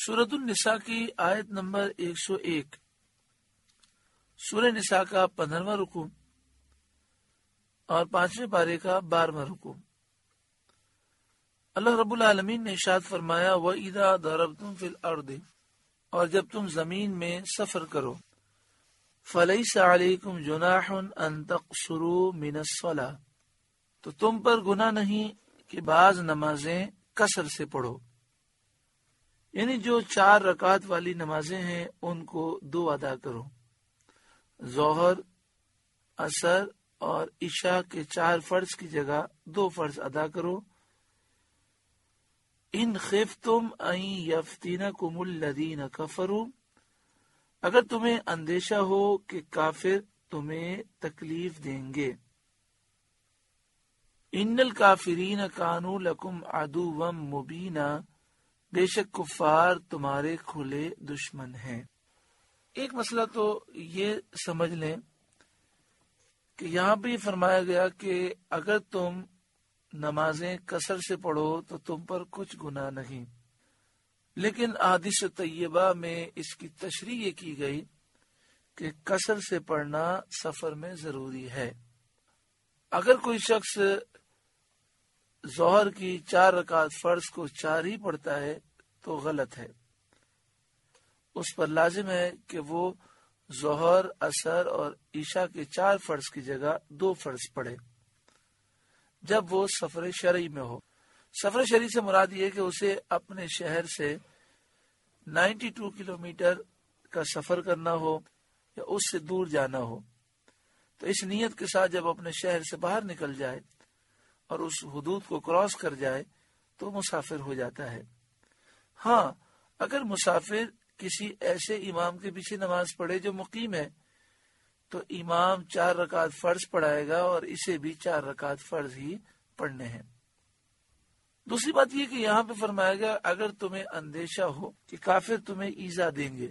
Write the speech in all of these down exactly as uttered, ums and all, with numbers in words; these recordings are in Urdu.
سورۃ النساء کی آیت نمبر ایک سو ایک، سورہ نساء کا پندرہواں رکوع اور پانچویں پارے کا بارہواں رکوع۔ اللہ رب العالمین نے ارشاد فرمایا وَإِذَا ضَرَبْتُمْ فِي الْأَرْضِ، اور جب تم زمین میں سفر کرو، فَلَيْسَ عَلَيْكُمْ جُنَاحٌ أَن تَقْصُرُوا مِنَ الصَّلَاةِ، تو تم پر گناہ نہیں کہ بعض نمازیں قصر سے پڑھو، یعنی جو چار رکعت والی نمازیں ہیں ان کو دو ادا کرو۔ ظہر، عصر اور عشاء کے چار فرض کی جگہ دو فرض ادا کرو۔ ان خفتم ان یفتنکم الذین کفروا، اگر تمہیں اندیشہ ہو کہ کافر تمہیں تکلیف دیں گے۔ ان الکافرین کانوا لکم عدوا مبینا، بے شک کفار تمہارے کھلے دشمن ہیں۔ ایک مسئلہ تو یہ سمجھ لیں کہ یہاں پہ یہ فرمایا گیا کہ اگر تم نمازیں قصر سے پڑھو تو تم پر کچھ گناہ نہیں، لیکن احادیث طیبہ میں اس کی تشریح یہ کی گئی کہ قصر سے پڑھنا سفر میں ضروری ہے۔ اگر کوئی شخص ظہر کی چار رکعت فرض کو چار ہی پڑھتا ہے تو غلط ہے، اس پر لازم ہے کہ وہ ظہر، عصر اور عشاء کے چار فرض کی جگہ دو فرض پڑھے جب وہ سفر شرعی میں ہو۔ سفر شرعی سے مراد یہ کہ اسے اپنے شہر سے نائنٹی ٹو کلومیٹر کا سفر کرنا ہو یا اس سے دور جانا ہو، تو اس نیت کے ساتھ جب اپنے شہر سے باہر نکل جائے اور اس حدود کو کراس کر جائے تو مسافر ہو جاتا ہے۔ ہاں، اگر مسافر کسی ایسے امام کے پیچھے نماز پڑھے جو مقیم ہے تو امام چار رکعت فرض پڑھائے گا اور اسے بھی چار رکعت فرض ہی پڑھنے ہیں۔ دوسری بات یہ کہ یہاں پہ فرمایا گیا اگر تمہیں اندیشہ ہو کہ کافر تمہیں ایذا دیں گے،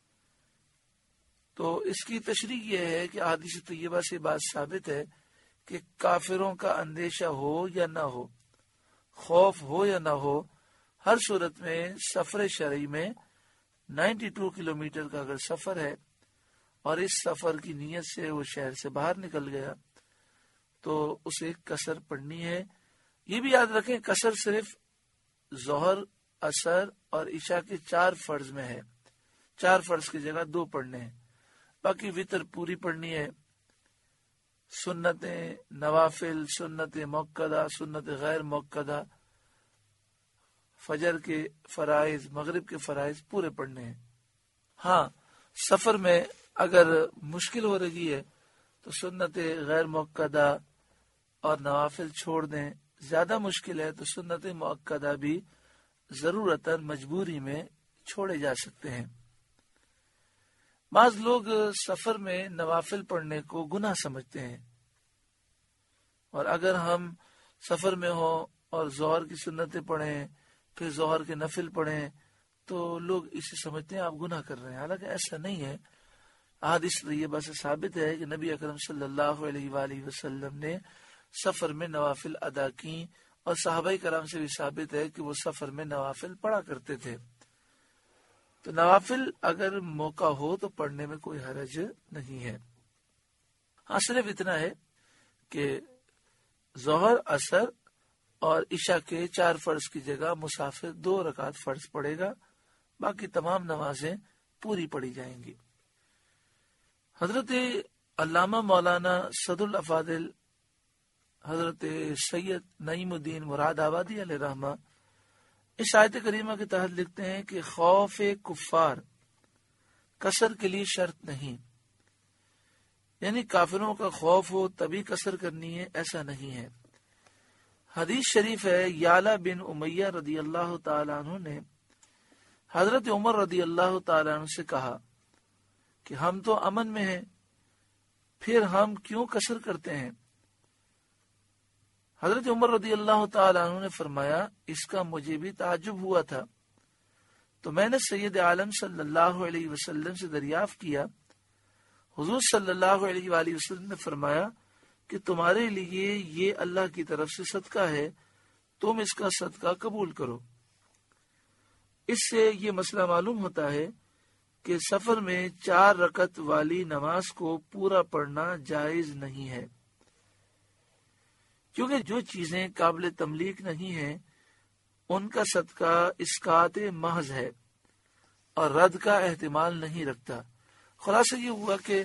تو اس کی تشریح یہ ہے کہ احادیث طیبہ سے بات ثابت ہے کہ کافروں کا اندیشہ ہو یا نہ ہو، خوف ہو یا نہ ہو، ہر صورت میں سفر شرعی میں نائنٹی ٹو کلومیٹر کا اگر سفر ہے اور اس سفر کی نیت سے وہ شہر سے باہر نکل گیا تو اسے قصر پڑھنی ہے۔ یہ بھی یاد رکھیں قصر صرف ظہر، عصر اور عشاء کے چار فرض میں ہے، چار فرض کی جگہ دو پڑھنے ہیں، باقی وتر پوری پڑھنی ہے۔ سنتیں، نوافل، سنت مؤکدہ، سنت غیر مؤکدہ، فجر کے فرائض، مغرب کے فرائض پورے پڑھنے ہیں۔ ہاں، سفر میں اگر مشکل ہو رہی ہے تو سنت غیر مؤکدہ اور نوافل چھوڑ دیں، زیادہ مشکل ہے تو سنت مؤکدہ بھی ضرورتاً مجبوری میں چھوڑے جا سکتے ہیں۔ بعض لوگ سفر میں نوافل پڑھنے کو گناہ سمجھتے ہیں، اور اگر ہم سفر میں ہوں اور ظہر کی سنتیں پڑھیں پھر ظہر کے نفل پڑھیں تو لوگ اسے سمجھتے ہیں آپ گناہ کر رہے ہیں، حالانکہ ایسا نہیں ہے۔ احادیث طیبہ سے ثابت ہے کہ نبی اکرم صلی اللہ علیہ وآلہ وسلم نے سفر میں نوافل ادا کی، اور صحابہ کرام سے بھی ثابت ہے کہ وہ سفر میں نوافل پڑھا کرتے تھے۔ تو نوافل اگر موقع ہو تو پڑھنے میں کوئی حرج نہیں ہے۔ ہاں، صرف اتنا ہے کہ ظہر، عصر اور عشاء کے چار فرض کی جگہ مسافر دو رکعت فرض پڑھے گا، باقی تمام نمازیں پوری پڑھی جائیں گی۔ حضرت علامہ مولانا صدر الافاضل حضرت سید نعیم الدین مراد آبادی علیہ رحمہ اس آیت کریمہ کے تحت لکھتے ہیں کہ خوف کفار قصر کے لیے شرط نہیں، یعنی کافروں کا خوف ہو تبھی قصر کرنی ہے، ایسا نہیں ہے۔ حدیث شریف ہے یعلا بن امیہ رضی اللہ تعالیٰ عنہ نے حضرت عمر رضی اللہ تعالیٰ عنہ سے کہا کہ ہم تو امن میں ہیں، پھر ہم کیوں قصر کرتے ہیں؟ حضرت عمر رضی اللہ تعالیٰ عنہ نے فرمایا اس کا مجھے بھی تعجب ہوا تھا، تو میں نے سید عالم صلی اللہ علیہ وسلم سے دریافت کیا، حضور صلی اللہ علیہ وآلہ وسلم نے فرمایا کہ تمہارے لیے یہ اللہ کی طرف سے صدقہ ہے، تم اس کا صدقہ قبول کرو۔ اس سے یہ مسئلہ معلوم ہوتا ہے کہ سفر میں چار رکعت والی نماز کو پورا پڑھنا جائز نہیں ہے، کیونکہ جو چیزیں قابل تملیک نہیں ہیں ان کا صدقہ اسقاط محض ہے اور رد کا احتمال نہیں رکھتا۔ خلاصہ یہ ہوا کہ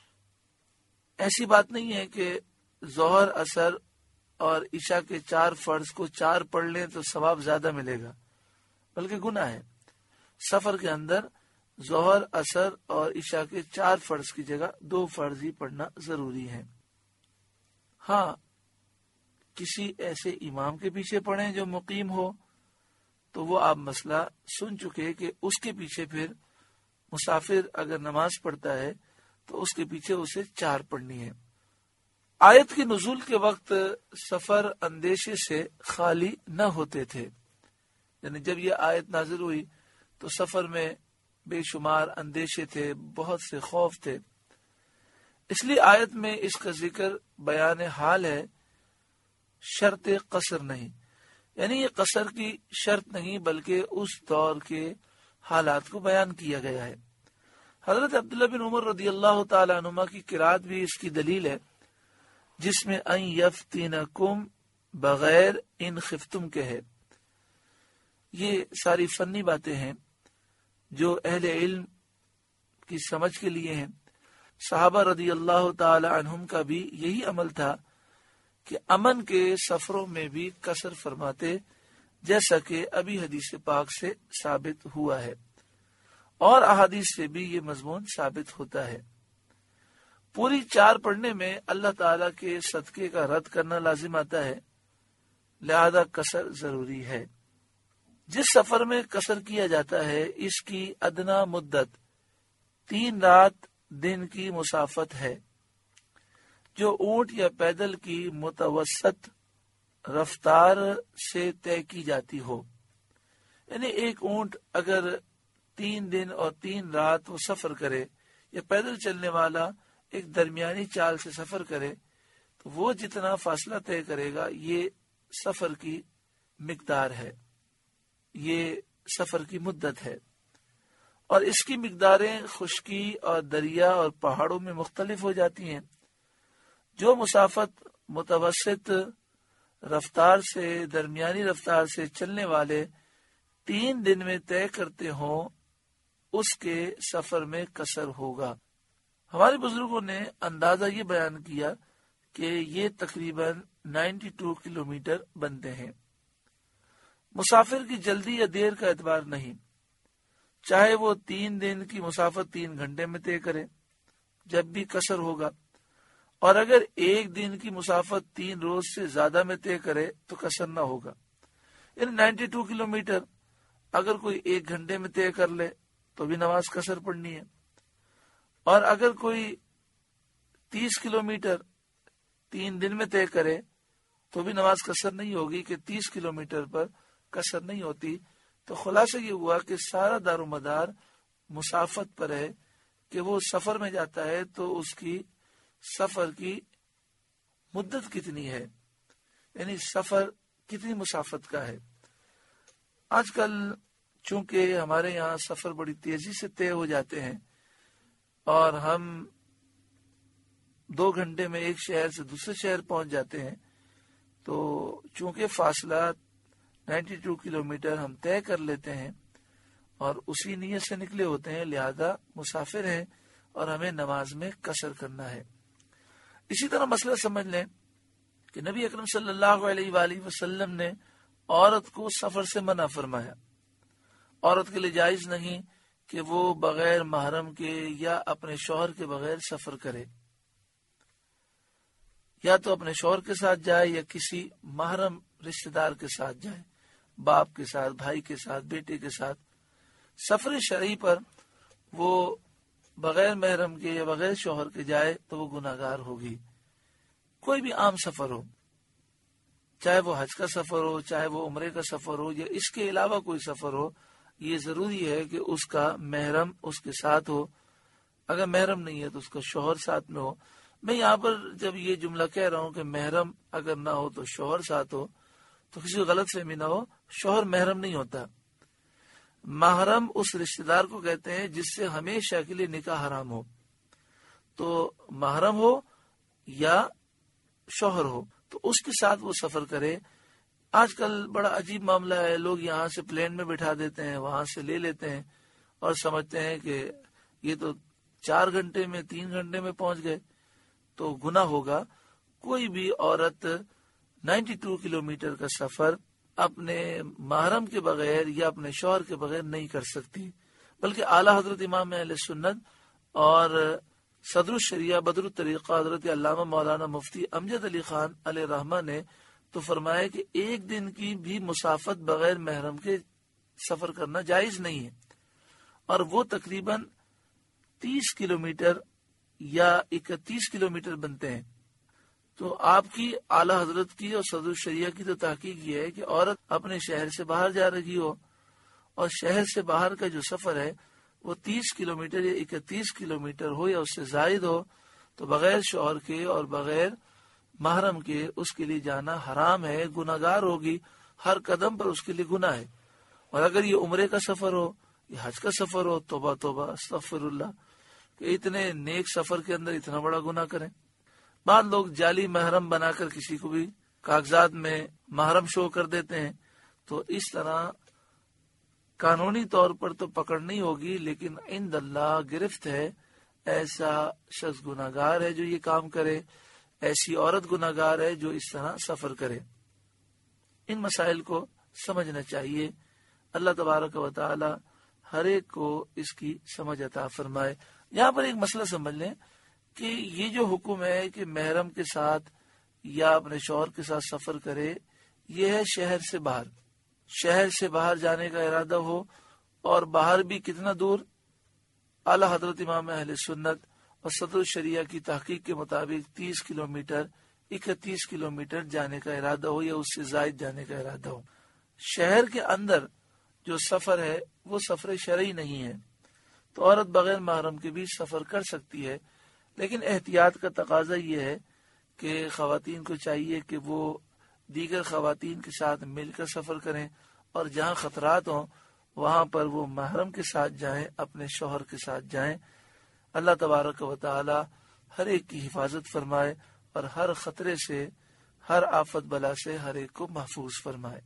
ایسی بات نہیں ہے کہ ظہر، عصر اور عشاء کے چار فرض کو چار پڑھ لیں تو ثواب زیادہ ملے گا، بلکہ گناہ ہے۔ سفر کے اندر ظہر، عصر اور عشاء کے چار فرض کی جگہ دو فرض ہی پڑھنا ضروری ہے۔ ہاں، کسی ایسے امام کے پیچھے پڑھیں جو مقیم ہو تو وہ آپ مسئلہ سن چکے کہ اس کے پیچھے پھر مسافر اگر نماز پڑھتا ہے تو اس کے پیچھے اسے چار پڑھنی ہے۔ آیت کی نزول کے وقت سفر اندیشے سے خالی نہ ہوتے تھے، یعنی جب یہ آیت نازل ہوئی تو سفر میں بے شمار اندیشے تھے، بہت سے خوف تھے، اس لیے آیت میں اس کا ذکر بیان حال ہے، شرط قصر نہیں، یعنی یہ قصر کی شرط نہیں بلکہ اس دور کے حالات کو بیان کیا گیا ہے۔ حضرت عبداللہ بن عمر رضی اللہ تعالی عنہما کی قرات بھی اس کی دلیل ہے، جس میں ان یفتنکم بغیر ان خفتم کے ہے۔ یہ ساری فنی باتیں ہیں جو اہل علم کی سمجھ کے لیے ہیں۔ صحابہ رضی اللہ تعالی عنہم کا بھی یہی عمل تھا کہ امن کے سفروں میں بھی قصر فرماتے، جیسا کہ ابھی حدیث پاک سے ثابت ہوا ہے، اور احادیث سے بھی یہ مضمون ثابت ہوتا ہے۔ پوری چار پڑھنے میں اللہ تعالیٰ کے صدقے کا رد کرنا لازم آتا ہے، لہذا قصر ضروری ہے۔ جس سفر میں قصر کیا جاتا ہے اس کی ادنا مدت تین رات دن کی مسافت ہے، جو اونٹ یا پیدل کی متوسط رفتار سے طے کی جاتی ہو۔ یعنی ایک اونٹ اگر تین دن اور تین رات وہ سفر کرے، یا پیدل چلنے والا ایک درمیانی چال سے سفر کرے، تو وہ جتنا فاصلہ طے کرے گا یہ سفر کی مقدار ہے، یہ سفر کی مدت ہے، اور اس کی مقداریں خشکی اور دریا اور پہاڑوں میں مختلف ہو جاتی ہیں۔ جو مسافت متوسط رفتار سے درمیانی رفتار سے چلنے والے تین دن میں طے کرتے ہوں اس کے سفر میں قصر ہوگا۔ ہمارے بزرگوں نے اندازہ یہ بیان کیا کہ یہ تقریباً نائنٹی ٹو کلومیٹر بنتے ہیں۔ مسافر کی جلدی یا دیر کا اعتبار نہیں، چاہے وہ تین دن کی مسافت تین گھنٹے میں طے کرے، جب بھی قصر ہوگا، اور اگر ایک دن کی مسافت تین روز سے زیادہ میں طے کرے تو قصر نہ ہوگا۔ یعنی نائنٹی ٹو کلومیٹر اگر کوئی ایک گھنٹے میں طے کر لے تو بھی نماز قصر پڑھنی ہے، اور اگر کوئی تیس کلومیٹر تین دن میں طے کرے تو بھی نماز قصر نہیں ہوگی کہ تیس کلومیٹر پر قصر نہیں ہوتی۔ تو خلاصہ یہ ہوا کہ سارا دار و مدار مسافت پر ہے کہ وہ سفر میں جاتا ہے تو اس کی سفر کی مدت کتنی ہے، یعنی سفر کتنی مسافت کا ہے۔ آج کل چونکہ ہمارے یہاں سفر بڑی تیزی سے طے ہو جاتے ہیں اور ہم دو گھنٹے میں ایک شہر سے دوسرے شہر پہنچ جاتے ہیں، تو چونکہ فاصلہ نائنٹی ٹو کلومیٹر ہم طے کر لیتے ہیں اور اسی نیت سے نکلے ہوتے ہیں، لہذا مسافر ہیں اور ہمیں نماز میں قصر کرنا ہے۔ اسی طرح مسئلہ سمجھ لیں کہ نبی اکرم صلی اللہ علیہ وآلہ وسلم نے عورت کو سفر سے منع فرمایا۔ عورت کے لیے جائز نہیں کہ وہ بغیر محرم کے یا اپنے شوہر کے بغیر سفر کرے، یا تو اپنے شوہر کے ساتھ جائے یا کسی محرم رشتہ دار کے ساتھ جائے، باپ کے ساتھ، بھائی کے ساتھ، بیٹے کے ساتھ۔ سفر شرعی پر وہ بغیر محرم کے یا بغیر شوہر کے جائے تو وہ گناہگار ہوگی۔ کوئی بھی عام سفر ہو، چاہے وہ حج کا سفر ہو، چاہے وہ عمرے کا سفر ہو، یا اس کے علاوہ کوئی سفر ہو، یہ ضروری ہے کہ اس کا محرم اس کے ساتھ ہو۔ اگر محرم نہیں ہے تو اس کا شوہر ساتھ میں ہو۔ میں یہاں پر جب یہ جملہ کہہ رہا ہوں کہ محرم اگر نہ ہو تو شوہر ساتھ ہو، تو کسی کو غلط فہمی نہ ہو، شوہر محرم نہیں ہوتا۔ محرم اس رشتہ دار کو کہتے ہیں جس سے ہمیشہ کے لیے نکاح حرام ہو. تو محرم ہو یا شوہر ہو تو اس کے ساتھ وہ سفر کرے. آج کل بڑا عجیب معاملہ ہے، لوگ یہاں سے پلین میں بٹھا دیتے ہیں، وہاں سے لے لیتے ہیں اور سمجھتے ہیں کہ یہ تو چار گھنٹے میں تین گھنٹے میں پہنچ گئے. تو گناہ ہوگا. کوئی بھی عورت نائنٹی ٹو کلو میٹر کا سفر اپنے محرم کے بغیر یا اپنے شوہر کے بغیر نہیں کر سکتی. بلکہ اعلیٰ حضرت امام اہل سنت اور صدر الشریعہ بدر الطریقہ حضرت علامہ مولانا مفتی امجد علی خان علیہ رحمہ نے تو فرمایا کہ ایک دن کی بھی مسافت بغیر محرم کے سفر کرنا جائز نہیں ہے، اور وہ تقریباً تیس کلو میٹر یا اکتیس کلو میٹر بنتے ہیں. تو آپ کی اعلیٰ حضرت کی اور صدر الشریعہ کی تو تحقیق یہ ہے کہ عورت اپنے شہر سے باہر جا رہی ہو اور شہر سے باہر کا جو سفر ہے وہ تیس کلو میٹر یا اکتیس کلو میٹر ہو یا اس سے زائد ہو تو بغیر شوہر کے اور بغیر محرم کے اس کے لیے جانا حرام ہے، گناہگار ہوگی. ہر قدم پر اس کے لیے گناہ ہے. اور اگر یہ عمرے کا سفر ہو یا حج کا سفر ہو، توبہ توبہ استغفر اللہ کہ اتنے نیک سفر کے اندر اتنا بڑا گناہ کریں. بعض لوگ جعلی محرم بنا کر کسی کو بھی کاغذات میں محرم شو کر دیتے ہیں. تو اس طرح قانونی طور پر تو پکڑ نہیں ہوگی، لیکن عند اللہ گرفت ہے. ایسا شخص گناہگار ہے جو یہ کام کرے، ایسی عورت گناہگار ہے جو اس طرح سفر کرے. ان مسائل کو سمجھنا چاہیے. اللہ تبارک و تعالی ہر ایک کو اس کی سمجھ عطا فرمائے. یہاں پر ایک مسئلہ سمجھ لیں کہ یہ جو حکم ہے کہ محرم کے ساتھ یا اپنے شوہر کے ساتھ سفر کرے، یہ ہے شہر سے باہر. شہر سے باہر جانے کا ارادہ ہو، اور باہر بھی کتنا دور؟ اعلیٰ حضرت امام اہل سنت اور صدر الشریعہ کی تحقیق کے مطابق تیس کلو میٹر اکتیس کلو میٹر جانے کا ارادہ ہو یا اس سے زائد جانے کا ارادہ ہو. شہر کے اندر جو سفر ہے وہ سفر شرعی نہیں ہے، تو عورت بغیر محرم کے بھی سفر کر سکتی ہے. لیکن احتیاط کا تقاضا یہ ہے کہ خواتین کو چاہیے کہ وہ دیگر خواتین کے ساتھ مل کر سفر کریں، اور جہاں خطرات ہوں وہاں پر وہ محرم کے ساتھ جائیں، اپنے شوہر کے ساتھ جائیں. اللہ تبارک و تعالی ہر ایک کی حفاظت فرمائے اور ہر خطرے سے، ہر آفت بلا سے ہر ایک کو محفوظ فرمائے.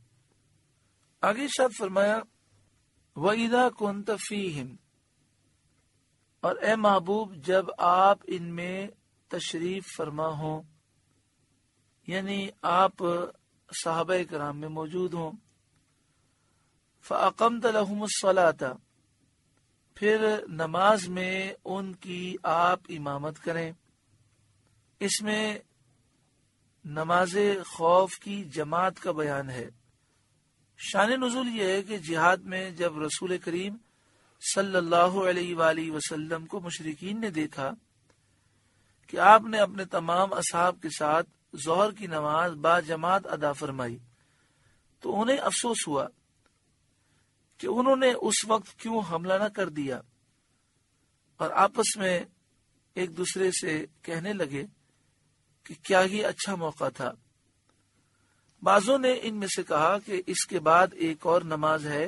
آگے ارشاد فرمایا وَإِذَا كُنْتَ فِيهِمْ، اور اے محبوب جب آپ ان میں تشریف فرما ہوں، یعنی آپ صحابہ کرام میں موجود ہوں. فَأَقَمْتَ لَهُمُ الصَّلَاةَ، پھر نماز میں ان کی آپ امامت کریں. اس میں نماز خوف کی جماعت کا بیان ہے. شان نزول یہ ہے کہ جہاد میں جب رسول کریم صلی اللہ علیہ وآلہ وسلم کو مشرکین نے دیکھا کہ آپ نے اپنے تمام اصحاب کے ساتھ ظہر کی نماز با جماعت ادا فرمائی، تو انہیں افسوس ہوا کہ انہوں نے اس وقت کیوں حملہ نہ کر دیا، اور آپس میں ایک دوسرے سے کہنے لگے کہ کیا ہی اچھا موقع تھا. بعضوں نے ان میں سے کہا کہ اس کے بعد ایک اور نماز ہے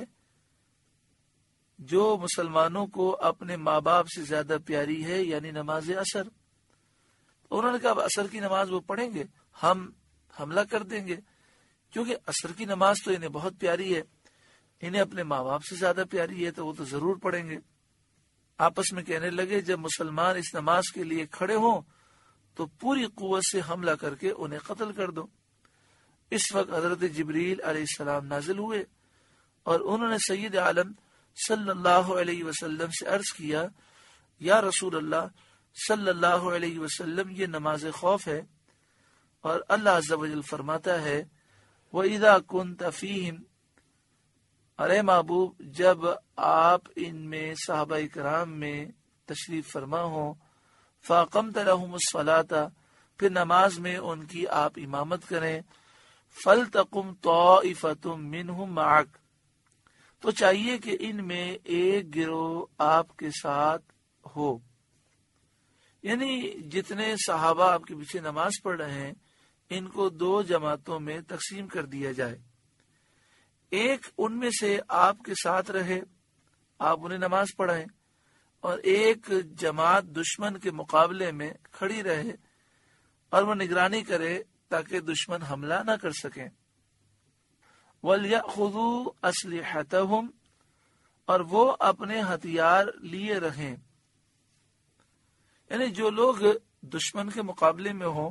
جو مسلمانوں کو اپنے ماں باپ سے زیادہ پیاری ہے، یعنی نماز عصر. انہوں نے کہا اب عصر کی نماز وہ پڑھیں گے، ہم حملہ کر دیں گے، کیونکہ عصر کی نماز تو انہیں بہت پیاری ہے، انہیں اپنے ماں باپ سے زیادہ پیاری ہے، تو وہ تو ضرور پڑھیں گے. آپس میں کہنے لگے جب مسلمان اس نماز کے لیے کھڑے ہوں تو پوری قوت سے حملہ کر کے انہیں قتل کر دو. اس وقت حضرت جبریل علیہ السلام نازل ہوئے اور انہوں نے سید عالم صلی اللہ علیہ وسلم سے عرض کیا یا رسول اللہ صلی اللہ علیہ وسلم، یہ نماز خوف ہے، اور اللہ عز و جل فرماتا ہے وَإِذَا كُنْتَ فِيهِمْ، ارے محبوب جب آپ ان میں صحابہ کرام میں تشریف فرما ہوں، فَأَقَمْتَ لَهُمُ الصَّلَاةَ، پھر نماز میں ان کی آپ امامت کریں. فَلْتَقُمْ طَائِفَةٌ مِّنْهُمْ مَعَكَ، تو چاہیے کہ ان میں ایک گروہ آپ کے ساتھ ہو، یعنی جتنے صحابہ آپ کے پیچھے نماز پڑھ رہے ہیں ان کو دو جماعتوں میں تقسیم کر دیا جائے. ایک ان میں سے آپ کے ساتھ رہے آپ انہیں نماز پڑھائیں اور ایک جماعت دشمن کے مقابلے میں کھڑی رہے اور وہ نگرانی کرے تاکہ دشمن حملہ نہ کر سکیں. وَلْيَأْخُذُوا أَسْلِحَتَهُمْ، اور وہ اپنے ہتھیار لیے رہیں. یعنی جو لوگ دشمن کے مقابلے میں ہوں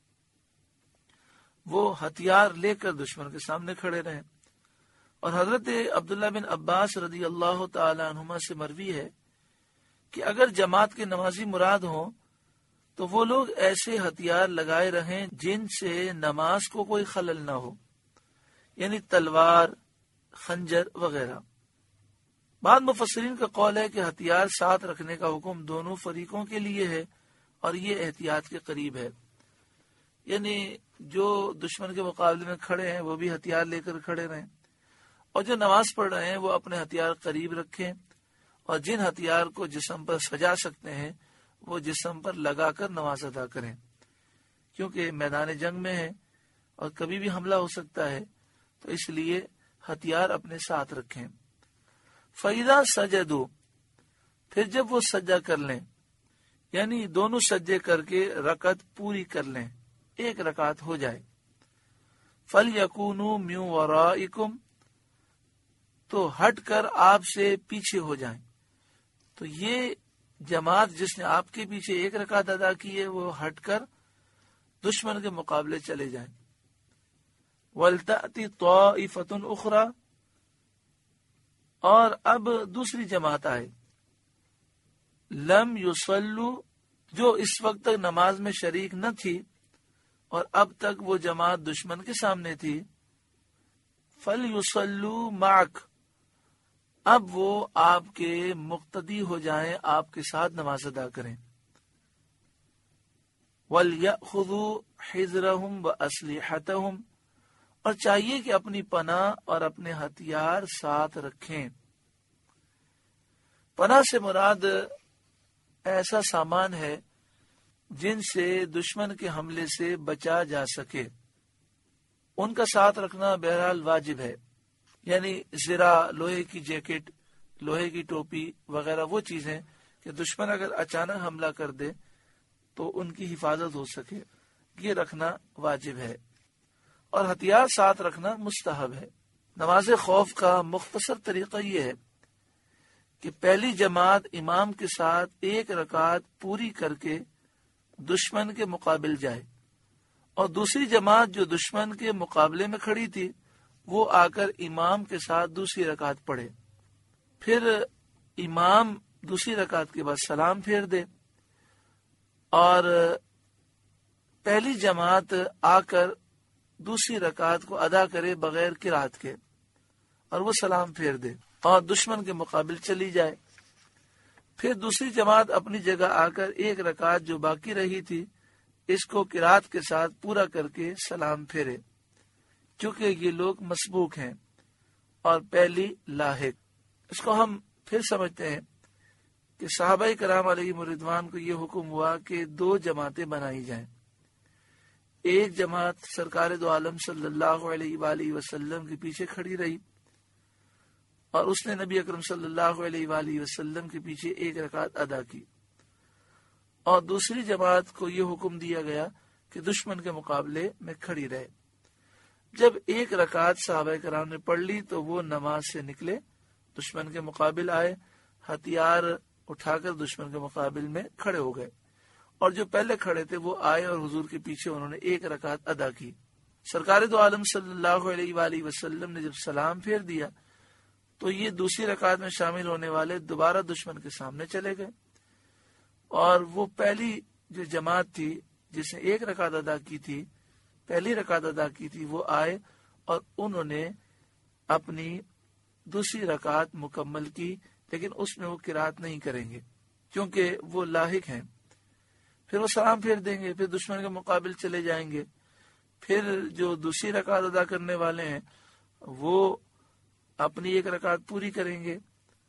وہ ہتھیار لے کر دشمن کے سامنے کھڑے رہیں. اور حضرت عبداللہ بن عباس رضی اللہ تعالی عنہما سے مروی ہے کہ اگر جماعت کے نمازی مراد ہوں تو وہ لوگ ایسے ہتھیار لگائے رہیں جن سے نماز کو کوئی خلل نہ ہو، یعنی تلوار، خنجر وغیرہ. بعض مفسرین کا قول ہے کہ ہتھیار ساتھ رکھنے کا حکم دونوں فریقوں کے لیے ہے اور یہ احتیاط کے قریب ہے. یعنی جو دشمن کے مقابلے میں کھڑے ہیں وہ بھی ہتھیار لے کر کھڑے رہیں، اور جو نماز پڑھ رہے ہیں وہ اپنے ہتھیار قریب رکھیں، اور جن ہتھیار کو جسم پر سجا سکتے ہیں وہ جسم پر لگا کر نماز ادا کریں، کیونکہ میدان جنگ میں ہے اور کبھی بھی حملہ ہو سکتا ہے، تو اس لیے ہتھیار اپنے ساتھ رکھیں. فَإِذَا سَجَدُوا، پھر جب وہ سجدہ کر لیں، یعنی دونوں سجدے کر کے رکعت پوری کر لیں، ایک رکعت ہو جائے. فَلْيَكُونُوا مِنْ وَرَائِكُمْ، تو ہٹ کر آپ سے پیچھے ہو جائیں. تو یہ جماعت جس نے آپ کے پیچھے ایک رکعت ادا کی ہے وہ ہٹ کر دشمن کے مقابلے چلے جائیں. وَلْتَأْتِ طَائِفَةٌ أُخْرَى، اور اب دوسری جماعت آئے. لم یصلوا، جو اس وقت تک نماز میں شریک نہ تھی اور اب تک وہ جماعت دشمن کے سامنے تھی. فَلْيُصَلُّوا مَعَكَ، اب وہ آپ کے مقتدی ہو جائیں، آپ کے ساتھ نماز ادا کریں. وَلْيَأْخُذُوا حِذْرَهُمْ وَأَسْلِحَتَهُمْ، اور چاہیے کہ اپنی پناہ اور اپنے ہتھیار ساتھ رکھیں. پناہ سے مراد ایسا سامان ہے جن سے دشمن کے حملے سے بچا جا سکے، ان کا ساتھ رکھنا بہرحال واجب ہے. یعنی زرہ، لوہے کی جیکٹ، لوہے کی ٹوپی وغیرہ، وہ چیزیں کہ دشمن اگر اچانک حملہ کر دے تو ان کی حفاظت ہو سکے، یہ رکھنا واجب ہے. اور ہتھیار ساتھ رکھنا مستحب ہے. نماز خوف کا مختصر طریقہ یہ ہے کہ پہلی جماعت امام کے ساتھ ایک رکعت پوری کر کے دشمن کے مقابل جائے، اور دوسری جماعت جو دشمن کے مقابلے میں کھڑی تھی وہ آ کر امام کے ساتھ دوسری رکعت پڑھے. پھر امام دوسری رکعت کے بعد سلام پھیر دے، اور پہلی جماعت آ کر دوسری رکعت کو ادا کرے بغیر قرات کے، اور وہ سلام پھیر دے اور دشمن کے مقابل چلی جائے. پھر دوسری جماعت اپنی جگہ آ کر ایک رکعت جو باقی رہی تھی اس کو قرات کے ساتھ پورا کر کے سلام پھیرے، چونکہ یہ لوگ مسبوق ہیں اور پہلی لاحق. اس کو ہم پھر سمجھتے ہیں کہ صحابہ کرام علیہ رضوان کو یہ حکم ہوا کہ دو جماعتیں بنائی جائیں. ایک جماعت سرکار دو عالم صلی اللہ علیہ وآلہ وسلم کے پیچھے کھڑی رہی اور اس نے نبی اکرم صلی اللہ علیہ وآلہ وسلم کے پیچھے ایک رکعت ادا کی، اور دوسری جماعت کو یہ حکم دیا گیا کہ دشمن کے مقابلے میں کھڑی رہے. جب ایک رکعت صحابہ کرام نے پڑھ لی تو وہ نماز سے نکلے، دشمن کے مقابل آئے، ہتھیار اٹھا کر دشمن کے مقابل میں کھڑے ہو گئے، اور جو پہلے کھڑے تھے وہ آئے اور حضور کے پیچھے انہوں نے ایک رکعت ادا کی. سرکار دو عالم صلی اللہ علیہ وآلہ وسلم نے جب سلام پھیر دیا تو یہ دوسری رکعت میں شامل ہونے والے دوبارہ دشمن کے سامنے چلے گئے، اور وہ پہلی جو جماعت تھی جس نے ایک رکعت ادا کی تھی، پہلی رکعت ادا کی تھی، وہ آئے اور انہوں نے اپنی دوسری رکعت مکمل کی، لیکن اس میں وہ قرات نہیں کریں گے کیونکہ وہ لاحق ہیں. پھر وہ سلام پھیر دیں گے، پھر دشمن کے مقابل چلے جائیں گے. پھر جو دوسری رکعت ادا کرنے والے ہیں وہ اپنی ایک رکعت پوری کریں گے،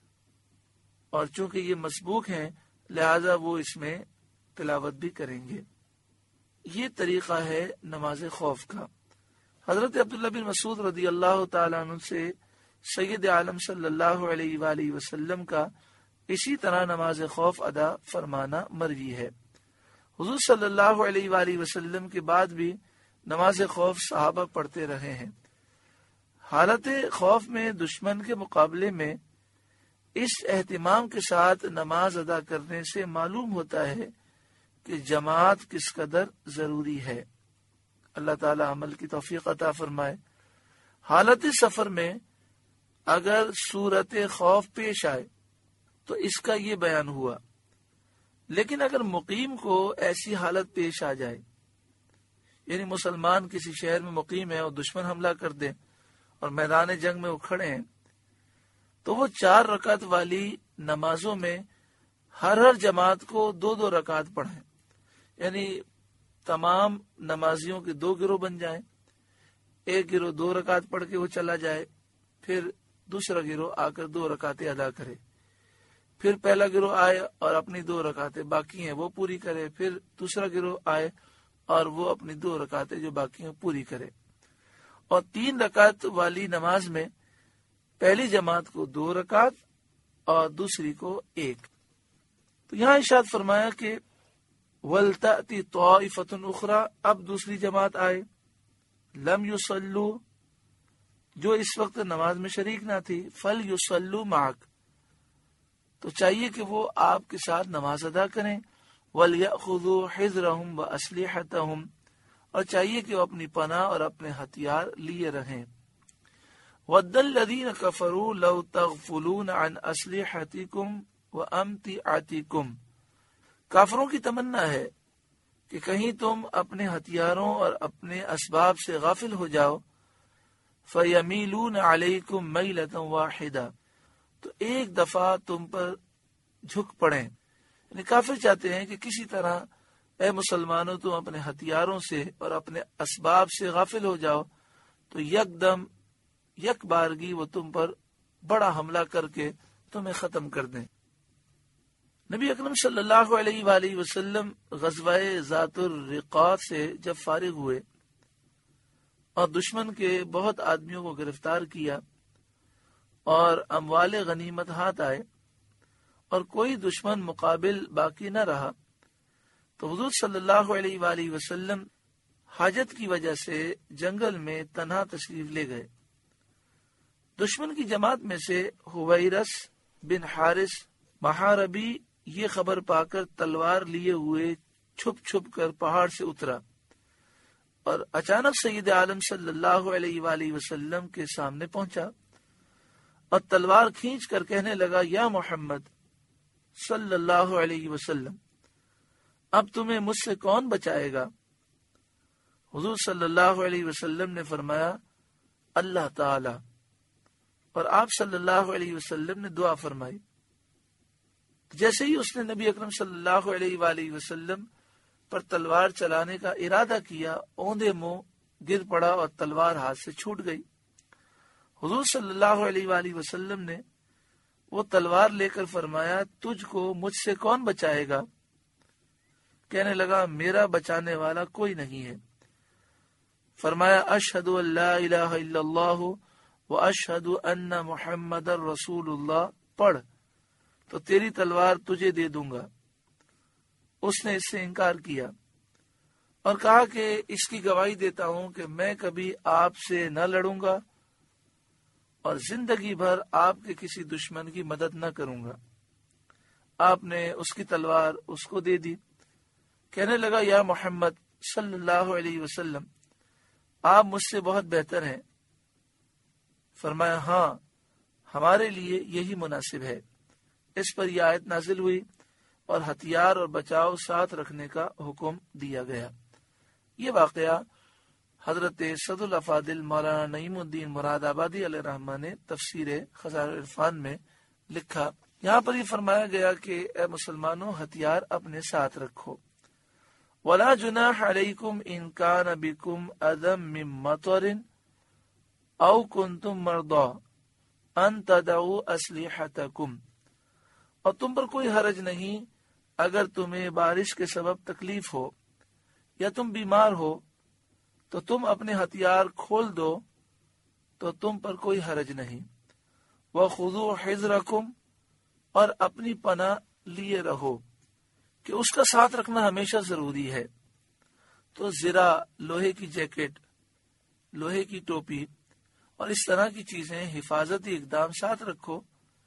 اور چونکہ یہ مسبوق ہیں لہذا وہ اس میں تلاوت بھی کریں گے. یہ طریقہ ہے نماز خوف کا. حضرت عبداللہ بن مسعود رضی اللہ تعالیٰ عنہ سے سید عالم صلی اللہ علیہ وآلہ وسلم کا اسی طرح نماز خوف ادا فرمانا مروی ہے۔ حضور صلی اللہ علیہ وآلہ وسلم کے بعد بھی نماز خوف صحابہ پڑھتے رہے ہیں۔ حالت خوف میں دشمن کے مقابلے میں اس اہتمام کے ساتھ نماز ادا کرنے سے معلوم ہوتا ہے کہ جماعت کس قدر ضروری ہے۔ اللہ تعالی عمل کی توفیق عطا فرمائے۔ حالت سفر میں اگر صورت خوف پیش آئے تو اس کا یہ بیان ہوا، لیکن اگر مقیم کو ایسی حالت پیش آ جائے، یعنی مسلمان کسی شہر میں مقیم ہے اور دشمن حملہ کر دے اور میدان جنگ میں وہ کھڑے ہیں، تو وہ چار رکعت والی نمازوں میں ہر ہر جماعت کو دو دو رکعت پڑھیں، یعنی تمام نمازیوں کے دو گروہ بن جائیں، ایک گروہ دو رکعت پڑھ کے وہ چلا جائے، پھر دوسرا گروہ آ کر دو رکعتیں ادا کرے، پھر پہلا گروہ آئے اور اپنی دو رکعتیں باقی ہیں وہ پوری کرے، پھر دوسرا گروہ آئے اور وہ اپنی دو رکعتیں جو باقی ہیں پوری کرے۔ اور تین رکعت والی نماز میں پہلی جماعت کو دو رکعت اور دوسری کو ایک۔ تو یہاں ارشاد فرمایا کہ وَلْتَأْتِ طَائِفَةٌ أُخْرَى، اب دوسری جماعت آئے، لم یصلوا، جو اس وقت نماز میں شریک نہ تھی، فَلْيُصَلُّوا مَعَكَ، تو چاہیے کہ وہ آپ کے ساتھ نماز ادا کریں، وَلْيَأْخُذُوا حِذْرَهُمْ وَأَسْلِحَتَهُمْ، اور چاہیے کہ وہ اپنی پناہ اور اپنے ہتھیار لیے رہیں۔ وَدَّ الَّذِينَ كَفَرُوا لَوْ تَغْفُلُونَ عَنْ أَسْلِحَتِكُمْ وَأَمْتِعَتِكُمْ، کافروں کی تمنا ہے کہ کہیں تم اپنے ہتھیاروں اور اپنے اسباب سے غافل ہو جاؤ، فَيَمِيلُونَ عَلَيْكُمْ مَيْلَةً وَاحِدَةً، تو ایک دفعہ تم پر جھک پڑیں، یعنی کافر چاہتے ہیں کہ کسی طرح اے مسلمانوں تم اپنے ہتھیاروں سے اور اپنے اسباب سے غافل ہو جاؤ، تو یک دم یک بارگی وہ تم پر بڑا حملہ کر کے تمہیں ختم کر دیں۔ نبی اکرم صلی اللہ علیہ وآلہ وسلم غزوہ ذات الرقاع سے جب فارغ ہوئے اور دشمن کے بہت آدمیوں کو گرفتار کیا اور اموال غنیمت ہاتھ آئے اور کوئی دشمن مقابل باقی نہ رہا، تو حضور صلی اللہ علیہ وآلہ وسلم حاجت کی وجہ سے جنگل میں تنہا تشریف لے گئے۔ دشمن کی جماعت میں سے حویرث بن حارث محاربی یہ خبر پا کر تلوار لیے ہوئے چھپ چھپ کر پہاڑ سے اترا اور اچانک سید عالم صلی اللہ علیہ وآلہ وسلم کے سامنے پہنچا اور تلوار کھینچ کر کہنے لگا، یا محمد صلی اللہ علیہ وسلم، اب تمہیں مجھ سے کون بچائے گا؟ حضور صلی اللہ علیہ وسلم نے فرمایا، اللہ تعالی، اور آپ صلی اللہ علیہ وسلم نے دعا فرمائی۔ جیسے ہی اس نے نبی اکرم صلی اللہ علیہ وآلہ وسلم پر تلوار چلانے کا ارادہ کیا، اوندے منہ گر پڑا اور تلوار ہاتھ سے چھوٹ گئی۔ حضور صلی اللہ علیہ وآلہ وسلم نے وہ تلوار لے کر فرمایا، تجھ کو مجھ سے کون بچائے گا؟ کہنے لگا، میرا بچانے والا کوئی نہیں ہے۔ فرمایا، اشہد ان لا الہ الا اللہ واشہد ان محمد رسول اللہ، پڑھ تو تیری تلوار تجھے دے دوں گا۔ اس نے اس سے انکار کیا اور کہا کہ اس کی گواہی دیتا ہوں کہ میں کبھی آپ سے نہ لڑوں گا اور زندگی بھر آپ کے کسی دشمن کی مدد نہ کروں گا۔ آپ نے اس کی تلوار اس کو دے دی۔ کہنے لگا، یا محمد صلی اللہ علیہ وسلم، آپ مجھ سے بہت بہتر ہیں۔ فرمایا، ہاں، ہمارے لیے یہی مناسب ہے۔ اس پر یہ آیت نازل ہوئی اور ہتھیار اور بچاؤ ساتھ رکھنے کا حکم دیا گیا۔ یہ واقعہ حضرت صد الافاضل مولانا نعیم الدین مراد آبادی علیہ الرحمہ نے تفسیر خزائن العرفان میں لکھا۔ یہاں پر یہ فرمایا گیا کہ اے مسلمانوں، ہتھیار اپنے ساتھ رکھو۔ وَلَا جُنَاحَ عَلَيْكُمْ إِن كَانَ بِكُمْ أَذًى مِّن مَّطَرٍ أَوْ كُنتُم مَّرْضَىٰ أَن تَضَعُوا أَسْلِحَتَكُمْ، اور تم پر کوئی حرج نہیں اگر تمہیں بارش کے سبب تکلیف ہو یا تم بیمار ہو تو تم اپنے ہتھیار کھول دو، تو تم پر کوئی حرج نہیں۔ وَخُذُوا حِذْرَكُمْ، اور اپنی پناہ لیے رہو، کہ اس کا ساتھ رکھنا ہمیشہ ضروری ہے۔ تو زرہ، لوہے کی جیکٹ، لوہے کی ٹوپی اور اس طرح کی چیزیں، حفاظتی اقدام ساتھ رکھو،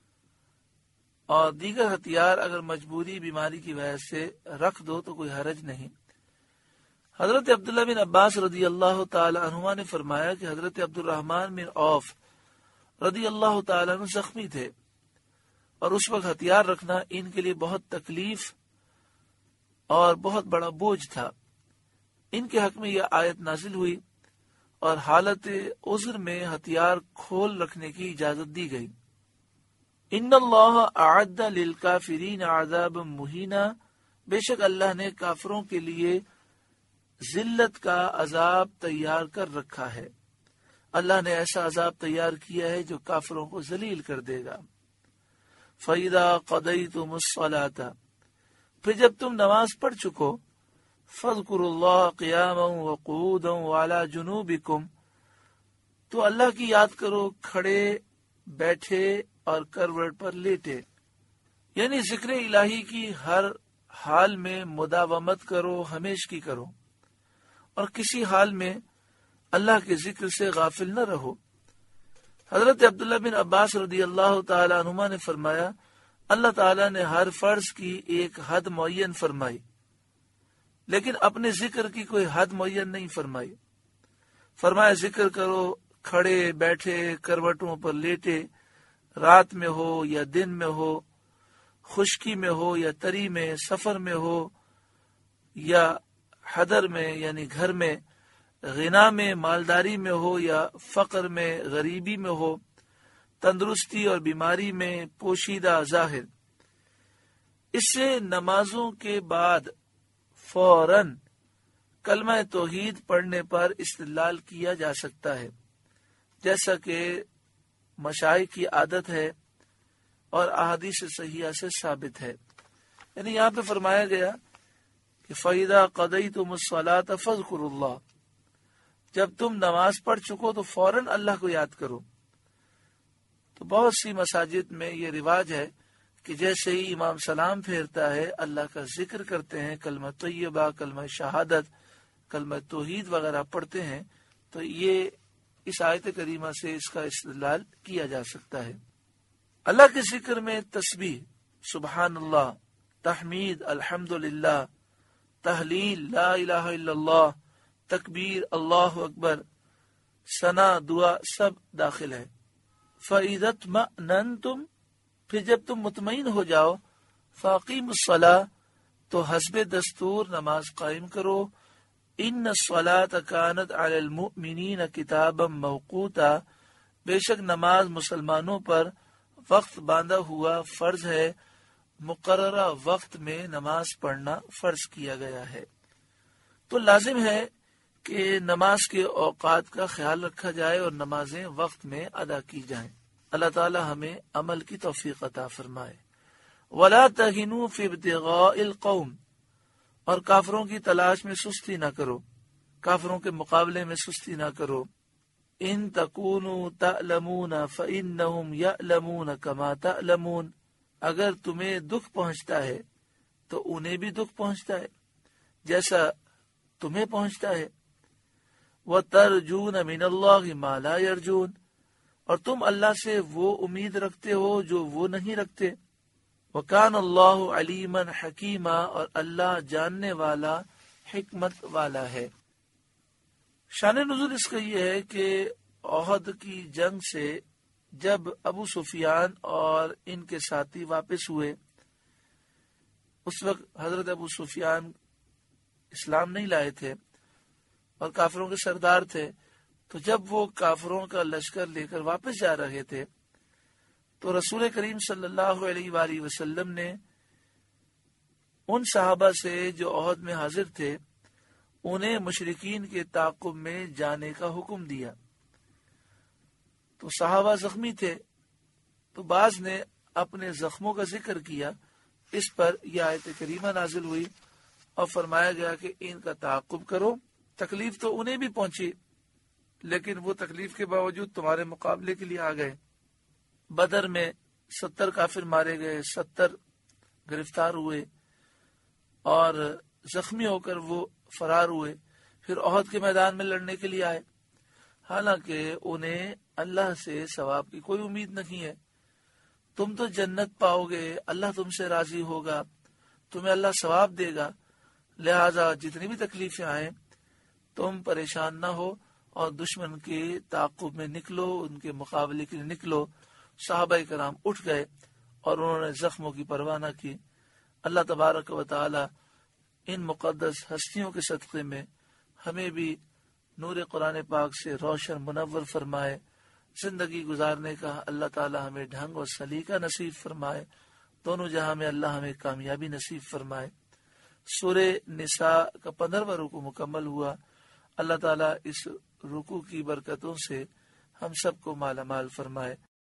اور دیگر ہتھیار اگر مجبوری بیماری کی وجہ سے رکھ دو تو کوئی حرج نہیں۔ حضرت عبداللہ بن عباس رضی اللہ تعالی عنہما نے فرمایا کہ حضرت عبد الرحمن بن عوف رضی اللہ تعالیٰ عنہ زخمی تھے، اور اس وقت ہتھیار رکھنا ان کے لیے بہت تکلیف اور بہت بڑا بوجھ تھا۔ ان کے حق میں یہ آیت نازل ہوئی اور حالت عذر میں ہتھیار کھول رکھنے کی اجازت دی گئی۔ ان اللہ اعد للکافرین عذابا مہینا، بے شک اللہ نے کافروں کے لیے ذلت کا عذاب تیار کر رکھا ہے۔ اللہ نے ایسا عذاب تیار کیا ہے جو کافروں کو ذلیل کر دے گا۔ فَإِذَا قَضَيْتُمُ الصَّلَاةَ، پھر جب تم نماز پڑھ چکو، فَاذْكُرُوا اللَّهَ قِيَامًا وَقُعُودًا وَعَلَى جُنُوبِكُمْ، تو اللہ کی یاد کرو کھڑے، بیٹھے اور کروٹ پر لیٹے، یعنی ذکر الہی کی ہر حال میں مداومت کرو، ہمیشگی کرو، اور کسی حال میں اللہ کے ذکر سے غافل نہ رہو۔ حضرت عبداللہ بن عباس رضی اللہ تعالی عنہما نے فرمایا، اللہ تعالیٰ نے ہر فرض کی ایک حد معین فرمائی، لیکن اپنے ذکر کی کوئی حد معین نہیں فرمائی۔ فرمایا ذکر کرو کھڑے، بیٹھے، کروٹوں پر لیٹے، رات میں ہو یا دن میں ہو، خشکی میں ہو یا تری میں، سفر میں ہو یا حضر میں یعنی گھر میں، غنا میں، مالداری میں ہو یا فقر میں، غریبی میں ہو، تندرستی اور بیماری میں، پوشیدہ ظاہر۔ اس سے نمازوں کے بعد فوراً کلمہ توحید پڑھنے پر استدلال کیا جا سکتا ہے، جیسا کہ مشائخ کی عادت ہے اور احادیث صحیحہ سے ثابت ہے۔ یعنی یہاں پہ فرمایا گیا کہ فَإِذَا قَضَيْتُمُ الصَّلَاةَ فَاذْكُرُوا اللَّهَ، جب تم نماز پڑھ چکو تو فوراً اللہ کو یاد کرو۔ تو بہت سی مساجد میں یہ رواج ہے کہ جیسے ہی امام سلام پھیرتا ہے اللہ کا ذکر کرتے ہیں، کلمہ طیبہ، کلمہ شہادت، کلمہ توحید وغیرہ پڑھتے ہیں، تو یہ اس آیت کریمہ سے اس کا استدلال کیا جا سکتا ہے۔ اللہ کے ذکر میں تسبیح، سبحان اللہ، تحمید، الحمدللہ، تحلیل، لا الہ الا اللہ، تکبیر، اللہ اکبر، ثنا، دعا سب داخل ہے۔ فَإِذَا اطْمَأْنَنْتُمْ، پھر جب تم مطمئن ہو جاؤ، فَأَقِیمُوا الصَّلَاةَ، تو حسب دستور نماز قائم کرو۔ إِنَّ الصَّلَاةَ كَانَتْ عَلَى الْمُؤْمِنِينَ كِتَابًا مَوْقُوتًا، بے شک نماز مسلمانوں پر وقت باندھا ہوا فرض ہے، مقررہ وقت میں نماز پڑھنا فرض کیا گیا ہے۔ تو لازم ہے کہ نماز کے اوقات کا خیال رکھا جائے اور نمازیں وقت میں ادا کی جائیں۔ اللہ تعالی ہمیں عمل کی توفیق عطا فرمائے۔ وَلَا تَهِنُوا فِي ابْتِغَاءِ الْقَوْمِ، اور کافروں کی تلاش میں سستی نہ کرو، کافروں کے مقابلے میں سستی نہ کرو۔ إِن تَكُونُوا تَأْلَمُونَ فَإِنَّهُمْ يَأْلَمُونَ كَمَا تَأْلَمُونَ، اگر تمہیں دکھ پہنچتا ہے تو انہیں بھی دکھ پہنچتا ہے جیسا تمہیں پہنچتا ہے۔ وَتَرْجُونَ مِنَ اللَّهِ مَا لَا يَرْجُونَ، اور تم اللہ سے وہ امید رکھتے ہو جو وہ نہیں رکھتے۔ وَكَانَ اللَّهُ عَلِيمًا حَكِيمًا، اور اللہ جاننے والا، حکمت والا ہے۔ شان نزول اس کا یہ ہے کہ احد کی جنگ سے جب ابو سفیان اور ان کے ساتھی واپس ہوئے، اس وقت حضرت ابو سفیان اسلام نہیں لائے تھے اور کافروں کے سردار تھے۔ تو جب وہ کافروں کا لشکر لے کر واپس جا رہے تھے تو رسول کریم صلی اللہ علیہ وآلہ وسلم نے ان صحابہ سے جو احد میں حاضر تھے انہیں مشرکین کے تعاقب میں جانے کا حکم دیا۔ تو صحابہ زخمی تھے تو بعض نے اپنے زخموں کا ذکر کیا، اس پر یہ آیت کریمہ نازل ہوئی اور فرمایا گیا کہ ان کا تعاقب کرو۔ تکلیف تو انہیں بھی پہنچی لیکن وہ تکلیف کے باوجود تمہارے مقابلے کے لیے آ گئے۔ بدر میں ستر کافر مارے گئے، ستر گرفتار ہوئے اور زخمی ہو کر وہ فرار ہوئے، پھر احد کے میدان میں لڑنے کے لیے آئے، حالانکہ انہیں اللہ سے ثواب کی کوئی امید نہیں ہے۔ تم تو جنت پاؤ گے، اللہ تم سے راضی ہوگا، تمہیں اللہ ثواب دے گا، لہذا جتنی بھی تکلیفیں آئیں تم پریشان نہ ہو اور دشمن کے تعاقب میں نکلو، ان کے مقابلے کے لیے نکلو۔ صحابہ کرام اٹھ گئے اور انہوں نے زخموں کی پرواہ نہ کی۔ اللہ تبارک و تعالی ان مقدس ہستیوں کے صدقے میں ہمیں بھی نور قرآن پاک سے روشن منور فرمائے، زندگی گزارنے کا اللہ تعالی ہمیں ڈھنگ اور سلیقہ نصیب فرمائے، دونوں جہاں میں اللہ ہمیں کامیابی نصیب فرمائے۔ سورہ نساء کا پندرہواں رکوع مکمل ہوا۔ اللہ تعالیٰ اس رکوع کی برکتوں سے ہم سب کو مالا مال فرمائے۔